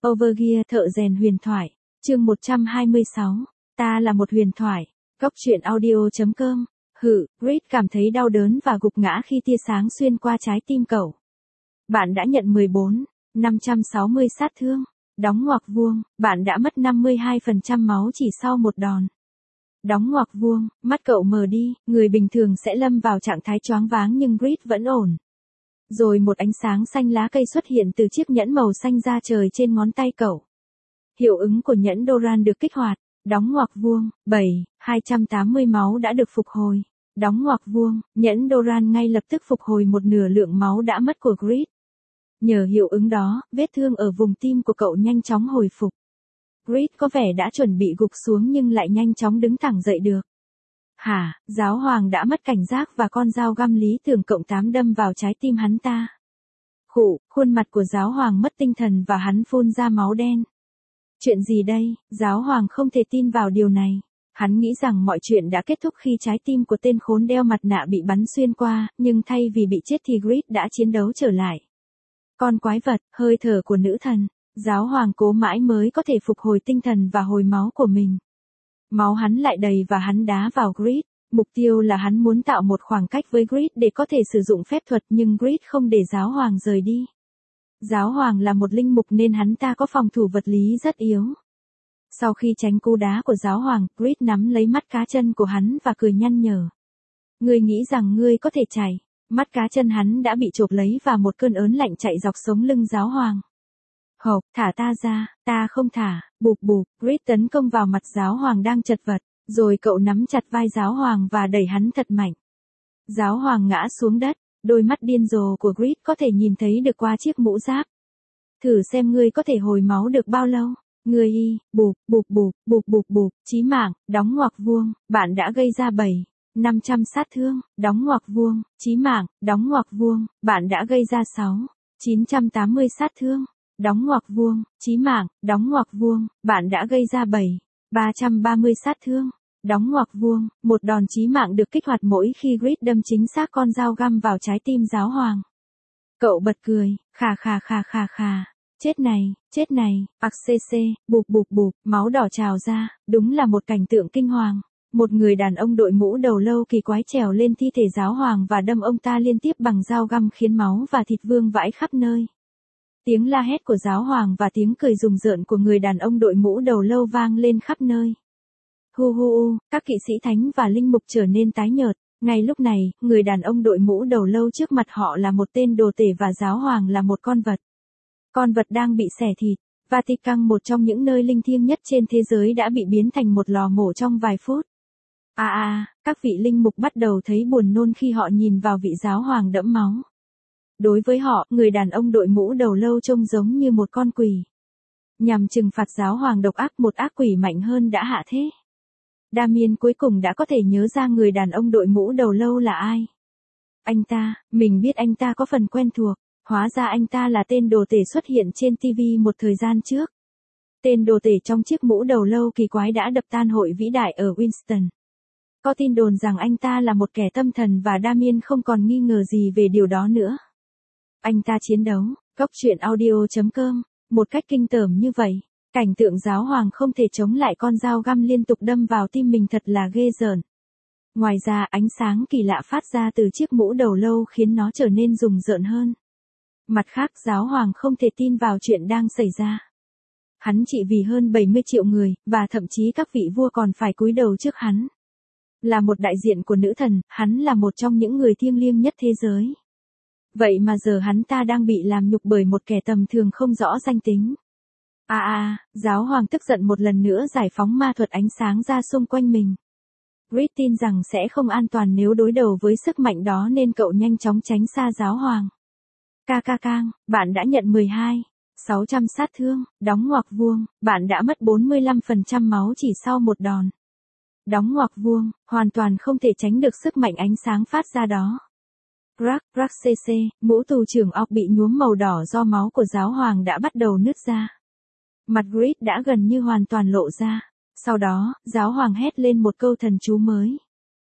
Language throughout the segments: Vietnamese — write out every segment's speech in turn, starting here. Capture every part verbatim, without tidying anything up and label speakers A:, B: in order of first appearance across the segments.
A: Overgear thợ rèn huyền thoại, chương một trăm hai mươi sáu, ta là một huyền thoại, góc truyện audio.com, hự, Reed cảm thấy đau đớn và gục ngã khi tia sáng xuyên qua trái tim cậu. Bạn đã nhận mười bốn, năm trăm sáu mươi sát thương, đóng ngoặc vuông, bạn đã mất năm mươi hai phần trăm máu chỉ sau một đòn. Đóng ngoặc vuông, mắt cậu mờ đi, người bình thường sẽ lâm vào trạng thái choáng váng nhưng Reed vẫn ổn. Rồi một ánh sáng xanh lá cây xuất hiện từ chiếc nhẫn màu xanh da trời trên ngón tay cậu. Hiệu ứng của nhẫn Doran được kích hoạt, đóng ngoặc vuông, bảy, hai trăm tám mươi máu đã được phục hồi. Đóng ngoặc vuông, nhẫn Doran ngay lập tức phục hồi một nửa lượng máu đã mất của Reed. Nhờ hiệu ứng đó, vết thương ở vùng tim của cậu nhanh chóng hồi phục. Reed có vẻ đã chuẩn bị gục xuống nhưng lại nhanh chóng đứng thẳng dậy được. Hả, giáo hoàng đã mất cảnh giác và con dao găm lý tưởng cộng tám đâm vào trái tim hắn ta. Khụ, khuôn mặt của giáo hoàng mất tinh thần và hắn phun ra máu đen. Chuyện gì đây, giáo hoàng không thể tin vào điều này. Hắn nghĩ rằng mọi chuyện đã kết thúc khi trái tim của tên khốn đeo mặt nạ bị bắn xuyên qua, nhưng thay vì bị chết thì Reed đã chiến đấu trở lại. Con quái vật, hơi thở của nữ thần, giáo hoàng cố mãi mới có thể phục hồi tinh thần và hồi máu của mình. Máu hắn lại đầy và hắn đá vào Reed. Mục tiêu là hắn muốn tạo một khoảng cách với Reed để có thể sử dụng phép thuật nhưng Reed không để giáo hoàng rời đi. Giáo hoàng là một linh mục nên hắn ta có phòng thủ vật lý rất yếu. Sau khi tránh cú đá của giáo hoàng, Reed nắm lấy mắt cá chân của hắn và cười nhăn nhở. Ngươi nghĩ rằng ngươi có thể chạy. Mắt cá chân hắn đã bị chộp lấy và một cơn ớn lạnh chạy dọc sống lưng giáo hoàng. Hộc, thả ta ra, ta không thả, bụp bụp, Reed tấn công vào mặt giáo hoàng đang chật vật, rồi cậu nắm chặt vai giáo hoàng và đẩy hắn thật mạnh. Giáo hoàng ngã xuống đất, đôi mắt điên rồ của Reed có thể nhìn thấy được qua chiếc mũ giáp. Thử xem ngươi có thể hồi máu được bao lâu. Ngươi y, bụp, bụp bụp, bụp bụp bụp, chí mạng, đóng ngoặc vuông, bạn đã gây ra bảy, năm trăm sát thương, đóng ngoặc vuông, chí mạng, đóng ngoặc vuông, bạn đã gây ra sáu, chín trăm tám mươi sát thương. Đóng ngoặc vuông, chí mạng, đóng ngoặc vuông, bạn đã gây ra bảy, ba trăm ba mươi sát thương. Đóng ngoặc vuông, một đòn chí mạng được kích hoạt mỗi khi Reed đâm chính xác con dao găm vào trái tim giáo hoàng. Cậu bật cười, khà khà khà khà khà. Chết này, chết này, ạc xê xê, bụp bụp bụp, máu đỏ trào ra, đúng là một cảnh tượng kinh hoàng. Một người đàn ông đội mũ đầu lâu kỳ quái trèo lên thi thể giáo hoàng và đâm ông ta liên tiếp bằng dao găm khiến máu và thịt vương vãi khắp nơi. Tiếng la hét của giáo hoàng và tiếng cười rùng rợn của người đàn ông đội mũ đầu lâu vang lên khắp nơi. Hu hu hu, các kỵ sĩ thánh và linh mục trở nên tái nhợt. Ngay lúc này, người đàn ông đội mũ đầu lâu trước mặt họ là một tên đồ tể và giáo hoàng là một con vật. Con vật đang bị xẻ thịt. Vatican, một trong những nơi linh thiêng nhất trên thế giới, đã bị biến thành một lò mổ trong vài phút. À à, các vị linh mục bắt đầu thấy buồn nôn khi họ nhìn vào vị giáo hoàng đẫm máu. Đối với họ, người đàn ông đội mũ đầu lâu trông giống như một con quỷ. Nhằm trừng phạt giáo hoàng độc ác, một ác quỷ mạnh hơn đã hạ thế. Damien cuối cùng đã có thể nhớ ra người đàn ông đội mũ đầu lâu là ai. Anh ta, mình biết anh ta có phần quen thuộc, hóa ra anh ta là tên đồ tể xuất hiện trên ti vi một thời gian trước. Tên đồ tể trong chiếc mũ đầu lâu kỳ quái đã đập tan hội vĩ đại ở Winston. Có tin đồn rằng anh ta là một kẻ tâm thần và Damien không còn nghi ngờ gì về điều đó nữa. Anh ta chiến đấu, góc truyện audio.com, một cách kinh tởm như vậy. Cảnh tượng giáo hoàng không thể chống lại con dao găm liên tục đâm vào tim mình thật là ghê rợn. Ngoài ra, ánh sáng kỳ lạ phát ra từ chiếc mũ đầu lâu khiến nó trở nên rùng rợn hơn. Mặt khác, giáo hoàng không thể tin vào chuyện đang xảy ra. Hắn trị vì hơn bảy mươi triệu người, và thậm chí các vị vua còn phải cúi đầu trước hắn. Là một đại diện của nữ thần, hắn là một trong những người thiêng liêng nhất thế giới. Vậy mà giờ hắn ta đang bị làm nhục bởi một kẻ tầm thường không rõ danh tính. À à, giáo hoàng tức giận một lần nữa giải phóng ma thuật ánh sáng ra xung quanh mình. Reed tin rằng sẽ không an toàn nếu đối đầu với sức mạnh đó nên cậu nhanh chóng tránh xa giáo hoàng. Ca ca cang, bạn đã nhận mười hai, sáu trăm sát thương, đóng ngoặc vuông, bạn đã mất bốn mươi lăm phần trăm máu chỉ sau một đòn. Đóng ngoặc vuông, hoàn toàn không thể tránh được sức mạnh ánh sáng phát ra đó. Rack, rack cc, mũ tù trưởng ọc bị nhuốm màu đỏ do máu của giáo hoàng đã bắt đầu nứt ra. Mặt Reed đã gần như hoàn toàn lộ ra. Sau đó, giáo hoàng hét lên một câu thần chú mới.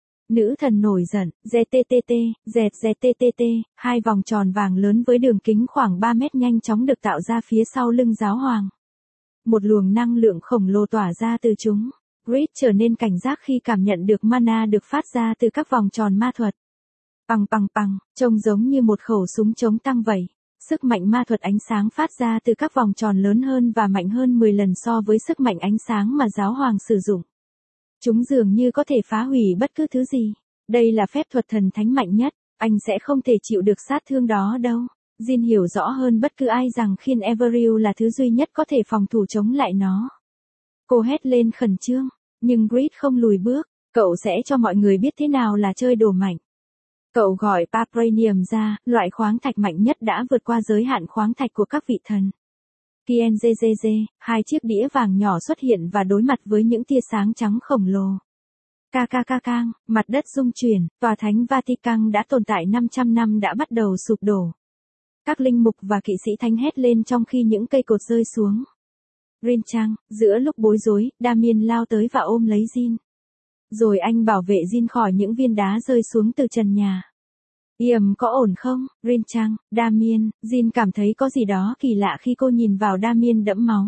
A: Nữ thần nổi giận, ZTTT, dẹt ZTTT, hai vòng tròn vàng lớn với đường kính khoảng ba mét nhanh chóng được tạo ra phía sau lưng giáo hoàng. Một luồng năng lượng khổng lồ tỏa ra từ chúng. Reed trở nên cảnh giác khi cảm nhận được mana được phát ra từ các vòng tròn ma thuật. Pằng pằng pằng, trông giống như một khẩu súng chống tăng vậy. Sức mạnh ma thuật ánh sáng phát ra từ các vòng tròn lớn hơn và mạnh hơn mười lần so với sức mạnh ánh sáng mà giáo hoàng sử dụng. Chúng dường như có thể phá hủy bất cứ thứ gì. Đây là phép thuật thần thánh mạnh nhất, anh sẽ không thể chịu được sát thương đó đâu. Jin hiểu rõ hơn bất cứ ai rằng khiên Everil là thứ duy nhất có thể phòng thủ chống lại nó. Cô hét lên khẩn trương, nhưng Reed không lùi bước, cậu sẽ cho mọi người biết thế nào là chơi đồ mạnh. Cậu gọi Vibranium ra, loại khoáng thạch mạnh nhất đã vượt qua giới hạn khoáng thạch của các vị thần. Kienzezeze, hai chiếc đĩa vàng nhỏ xuất hiện và đối mặt với những tia sáng trắng khổng lồ. Kakakakang, mặt đất rung chuyển, tòa thánh Vatican đã tồn tại năm trăm năm đã bắt đầu sụp đổ. Các linh mục và kỵ sĩ thánh hét lên trong khi những cây cột rơi xuống. Rin Chang, giữa lúc bối rối, Damien lao tới và ôm lấy Jin. Rồi anh bảo vệ Jin khỏi những viên đá rơi xuống từ trần nhà. Yểm có ổn không, Rin Chang, Damien, Jin cảm thấy có gì đó kỳ lạ khi cô nhìn vào Damien đẫm máu.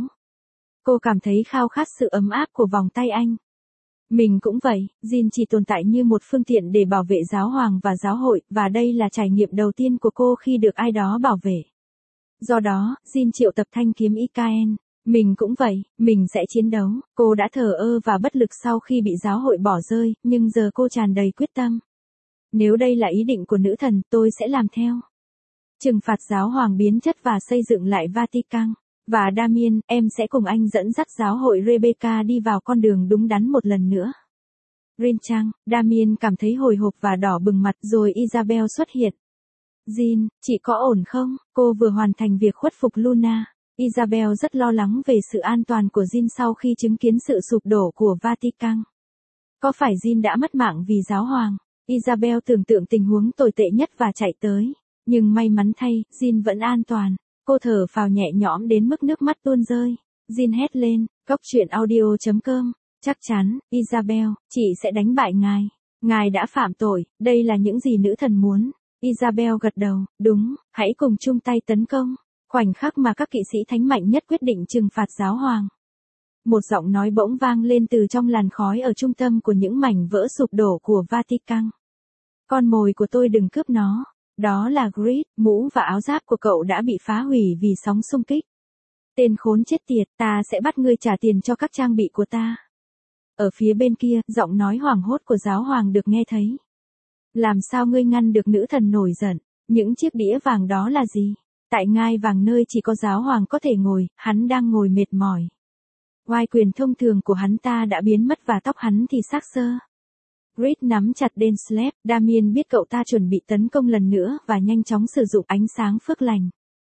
A: Cô cảm thấy khao khát sự ấm áp của vòng tay anh. Mình cũng vậy, Jin chỉ tồn tại như một phương tiện để bảo vệ giáo hoàng và giáo hội, và đây là trải nghiệm đầu tiên của cô khi được ai đó bảo vệ. Do đó, Jin triệu tập thanh kiếm Ikaen. Mình cũng vậy, mình sẽ chiến đấu. Cô đã thờ ơ và bất lực sau khi bị giáo hội bỏ rơi, nhưng giờ cô tràn đầy quyết tâm. Nếu đây là ý định của nữ thần, tôi sẽ làm theo. Trừng phạt giáo hoàng biến chất và xây dựng lại Vatican. Và Damien, em sẽ cùng anh dẫn dắt giáo hội Rebecca đi vào con đường đúng đắn một lần nữa. Rin Chang, Damien cảm thấy hồi hộp và đỏ bừng mặt rồi Isabel xuất hiện. Jin, chị có ổn không? Cô vừa hoàn thành việc khuất phục Luna. Isabel rất lo lắng về sự an toàn của Jin sau khi chứng kiến sự sụp đổ của Vatican. Có phải Jin đã mất mạng vì giáo hoàng? Isabel tưởng tượng tình huống tồi tệ nhất và chạy tới. Nhưng may mắn thay, Jin vẫn an toàn. Cô thở phào nhẹ nhõm đến mức nước mắt tuôn rơi. Jin hét lên, cốc truyện audio chấm com. Chắc chắn, Isabel, chị sẽ đánh bại ngài. Ngài đã phạm tội, đây là những gì nữ thần muốn. Isabel gật đầu, đúng, hãy cùng chung tay tấn công. Khoảnh khắc mà các kỵ sĩ thánh mạnh nhất quyết định trừng phạt giáo hoàng. Một giọng nói bỗng vang lên từ trong làn khói ở trung tâm của những mảnh vỡ sụp đổ của Vatican. Con mồi của tôi đừng cướp nó. Đó là Grid, mũ và áo giáp của cậu đã bị phá hủy vì sóng xung kích. Tên khốn chết tiệt, ta sẽ bắt ngươi trả tiền cho các trang bị của ta. Ở phía bên kia, giọng nói hoảng hốt của giáo hoàng được nghe thấy. Làm sao ngươi ngăn được nữ thần nổi giận? Những chiếc đĩa vàng đó là gì? Tại ngai vàng nơi chỉ có giáo hoàng có thể ngồi, hắn đang ngồi mệt mỏi. Oai quyền thông thường của hắn ta đã biến mất và tóc hắn thì xác xơ. Reed nắm chặt Denslev, Damien biết cậu ta chuẩn bị tấn công lần nữa và nhanh chóng sử dụng ánh sáng phước lành.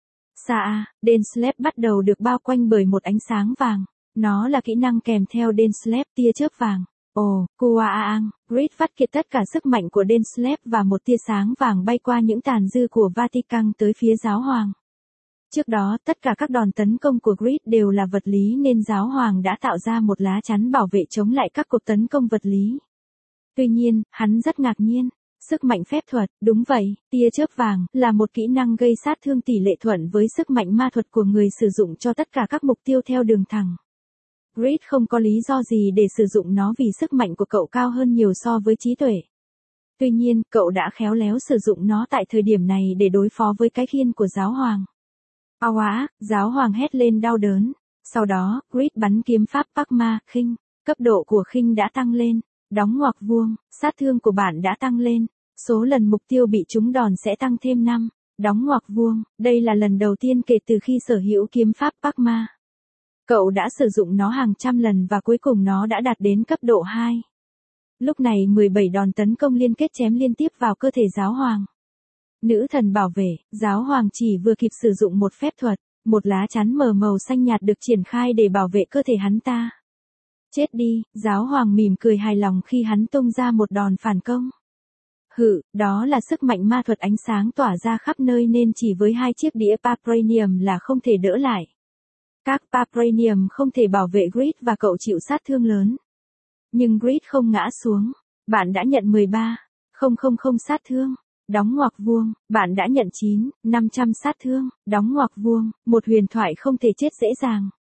A: Xa, Denslev bắt đầu được bao quanh bởi một ánh sáng vàng. Nó là kỹ năng kèm theo Denslev tia chớp vàng. Ồ, Kuaang, Reed phát kiệt tất cả sức mạnh của Denslev và một tia sáng vàng bay qua những tàn dư của Vatican tới phía giáo hoàng. Trước đó, tất cả các đòn tấn công của Reed đều là vật lý nên giáo hoàng đã tạo ra một lá chắn bảo vệ chống lại các cuộc tấn công vật lý. Tuy nhiên, hắn rất ngạc nhiên. Sức mạnh phép thuật, đúng vậy, tia chớp vàng, là một kỹ năng gây sát thương tỷ lệ thuận với sức mạnh ma thuật của người sử dụng cho tất cả các mục tiêu theo đường thẳng. Reed không có lý do gì để sử dụng nó vì sức mạnh của cậu cao hơn nhiều so với trí tuệ. Tuy nhiên, cậu đã khéo léo sử dụng nó tại thời điểm này để đối phó với cái khiên của giáo hoàng. Ao á, giáo hoàng hét lên đau đớn. Sau đó, Reed bắn kiếm pháp Parma, khinh. Cấp độ của khinh đã tăng lên. Đóng ngoặc vuông, sát thương của bạn đã tăng lên. Số lần mục tiêu bị trúng đòn sẽ tăng thêm năm. Đóng ngoặc vuông, đây là lần đầu tiên kể từ khi sở hữu kiếm pháp Parma. Cậu đã sử dụng nó hàng trăm lần và cuối cùng nó đã đạt đến cấp độ hai. Lúc này mười bảy đòn tấn công liên kết chém liên tiếp vào cơ thể giáo hoàng. Nữ thần bảo vệ, giáo hoàng chỉ vừa kịp sử dụng một phép thuật, một lá chắn mờ màu xanh nhạt được triển khai để bảo vệ cơ thể hắn ta. Chết đi, giáo hoàng mỉm cười hài lòng khi hắn tung ra một đòn phản công. Hự, đó là sức mạnh ma thuật ánh sáng tỏa ra khắp nơi nên chỉ với hai chiếc đĩa Vibranium là không thể đỡ lại. Các Vibranium không thể bảo vệ Grid và cậu chịu sát thương lớn. Nhưng Grid không ngã xuống. Bạn đã nhận mười ba nghìn sát thương. Đóng ngoặc vuông, bạn đã nhận chín nghìn năm trăm sát thương. Đóng ngoặc vuông, một huyền thoại không thể chết dễ dàng.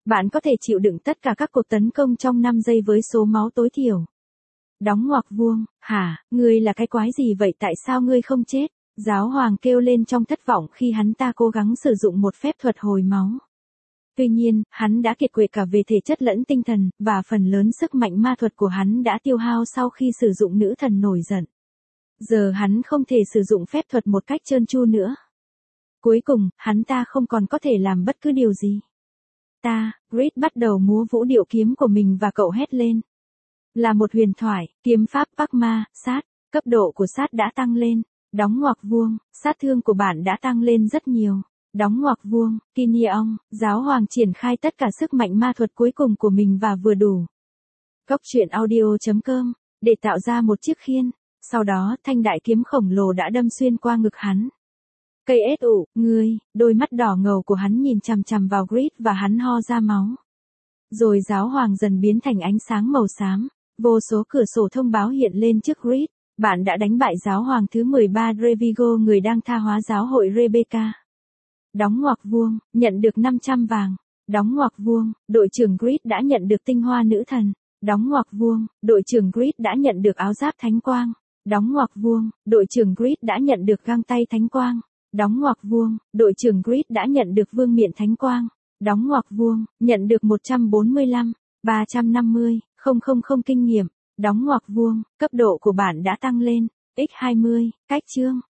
A: Bạn có thể chịu đựng tất cả các cuộc tấn công trong năm giây với số máu tối thiểu. Đóng ngoặc vuông, hả, ngươi là cái quái gì vậy, tại sao ngươi không chết? Giáo hoàng kêu lên trong thất vọng khi hắn ta cố gắng sử dụng một phép thuật hồi máu. Tuy nhiên, hắn đã kiệt quệ cả về thể chất lẫn tinh thần, và phần lớn sức mạnh ma thuật của hắn đã tiêu hao sau khi sử dụng nữ thần nổi giận. Giờ hắn không thể sử dụng phép thuật một cách trơn tru nữa. Cuối cùng, hắn ta không còn có thể làm bất cứ điều gì. Ta, Reed bắt đầu múa vũ điệu kiếm của mình và cậu hét lên. Là một huyền thoại, kiếm pháp Parkma, sát, cấp độ của sát đã tăng lên. Đóng ngoặc vuông, sát thương của bạn đã tăng lên rất nhiều. Đóng ngoặc vuông, Kinyeong, giáo hoàng triển khai tất cả sức mạnh ma thuật cuối cùng của mình và vừa đủ. Cốc truyện audio chấm com, để tạo ra một chiếc khiên. Sau đó, thanh đại kiếm khổng lồ đã đâm xuyên qua ngực hắn. Cây ết ụ, ngươi, đôi mắt đỏ ngầu của hắn nhìn chằm chằm vào Grid và hắn ho ra máu. Rồi giáo hoàng dần biến thành ánh sáng màu xám. Vô số cửa sổ thông báo hiện lên trước Grid. Bạn đã đánh bại giáo hoàng thứ mười ba Revigo, người đang tha hóa giáo hội Rebecca. Đóng ngoặc vuông, nhận được năm trăm vàng. Đóng ngoặc vuông, đội trưởng Grid đã nhận được tinh hoa nữ thần. Đóng ngoặc vuông, đội trưởng Grid đã nhận được áo giáp thánh quang. Đóng ngoặc vuông, đội trưởng Grid đã nhận được găng tay thánh quang. Đóng ngoặc vuông, đội trưởng Grid đã nhận được vương miện thánh quang. Đóng ngoặc vuông, nhận được một trăm bốn mươi lăm, ba trăm năm mươi, không không không kinh nghiệm. Đóng ngoặc vuông, cấp độ của bạn đã tăng lên. nhân hai mươi, cách chương.